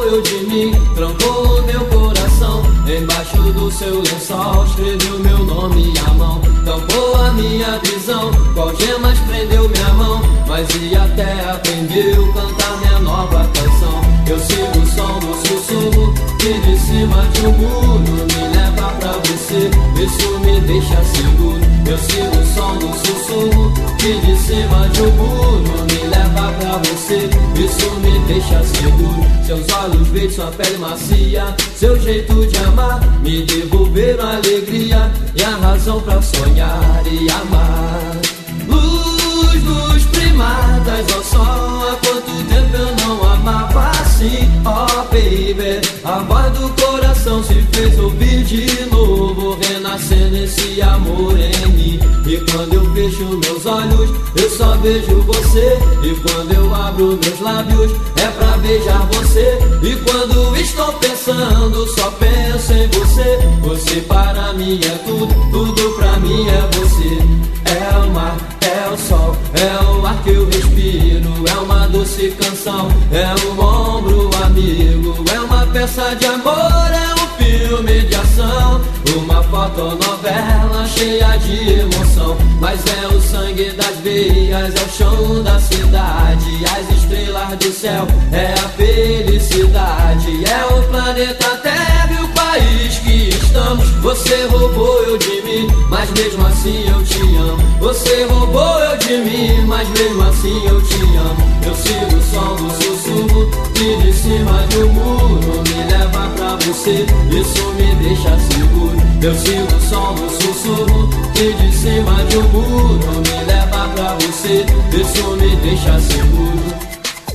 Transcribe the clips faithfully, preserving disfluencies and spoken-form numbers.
eu de mim, trancou o meu coração. Embaixo do seu lençol escreveu meu nome à mão, tampou a minha visão, qual gemas prendeu minha mão. Mas e até aprendeu a cantar minha nova canção. Eu sigo o som do sussurro que de cima de um muro me leva pra você, isso me deixa seguro. Eu sigo o som do sussurro que de cima de um muro me leva pra você, isso me deixa seguro. Seus olhos verdes, sua pele macia, seu jeito de amar me devolveram a alegria e a razão pra sonhar e amar. Luz dos primatas ao sol, há quanto tempo eu não amava assim. Oh baby, a voz do coração se fez ouvir de novo, renascendo esse amor em mim. E quando eu fecho meus olhos, eu só vejo você. E quando eu abro meus lábios, é pra beijar você. E quando estou pensando, só penso em você. Você para mim é tudo, tudo pra mim é você. É o mar, é o sol, é o ar que eu respiro, é uma doce canção, é um ombro amigo, é uma peça de amor, é um filme de ação, uma fotonovela cheia de emoção. Mas é o sangue das veias, é o chão da cidade, as estrelas do céu, é a felicidade, é o planeta Terra e o país que estamos. Você roubou eu de mim, mas mesmo assim eu te amo. Você roubou eu de mim, mas mesmo assim eu te amo. Eu sigo o som do sussurro que de cima de um muro me leva pra você, isso me deixa seguro. Eu sigo o som do sussurro que de cima de um muro me leva pra você, isso me deixa seguro.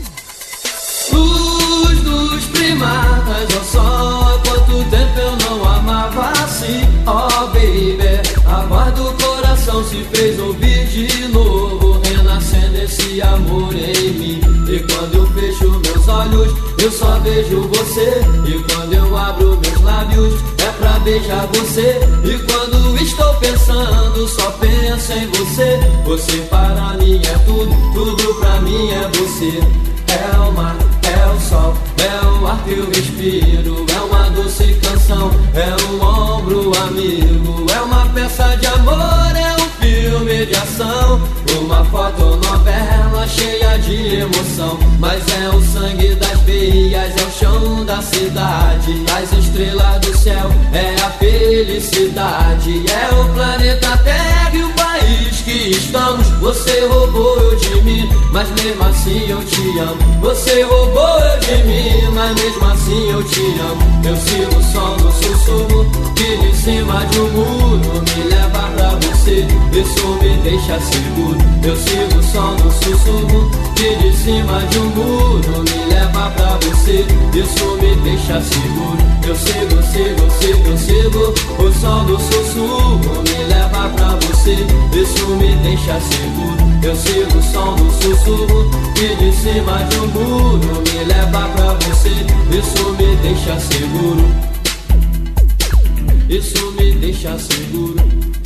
Luz dos primatas ao sol, há quanto tempo eu não amava assim. Oh baby, a voz do coração se fez ouvir de novo, renascendo esse amor em mim. E quando eu fecho meus olhos, eu só vejo você. E quando eu abro meus lábios, é pra beijar você. E quando estou pensando, só penso em você. Você para mim é tudo, tudo pra mim é você. É o mar, é o sol, é o ar que eu respiro, é uma doce canção, é um ombro amigo, é uma peça de amor, é um filme de ação, uma fotonovela cheia de emoção. Mas é o sangue das veias, é o chão da cidade, as estrelas do céu, é a felicidade, é o planeta Terra e o país que estamos. Você roubou eu de mim, mas mesmo assim eu te amo. Você roubou eu de mim, mas mesmo assim eu te amo. Eu sigo o som do sussurro que de cima de um muro me leva pra você, isso me deixa seguro. Eu sigo o som do sussurro que de cima de um muro me leva pra você, isso me deixa seguro. Eu sigo, sigo, sigo, eu sigo o som do sussurro me leva pra você, isso me deixa seguro. Eu sigo o som do sussurro que de cima de um muro me leva pra você, isso me deixa seguro. Isso me deixa seguro.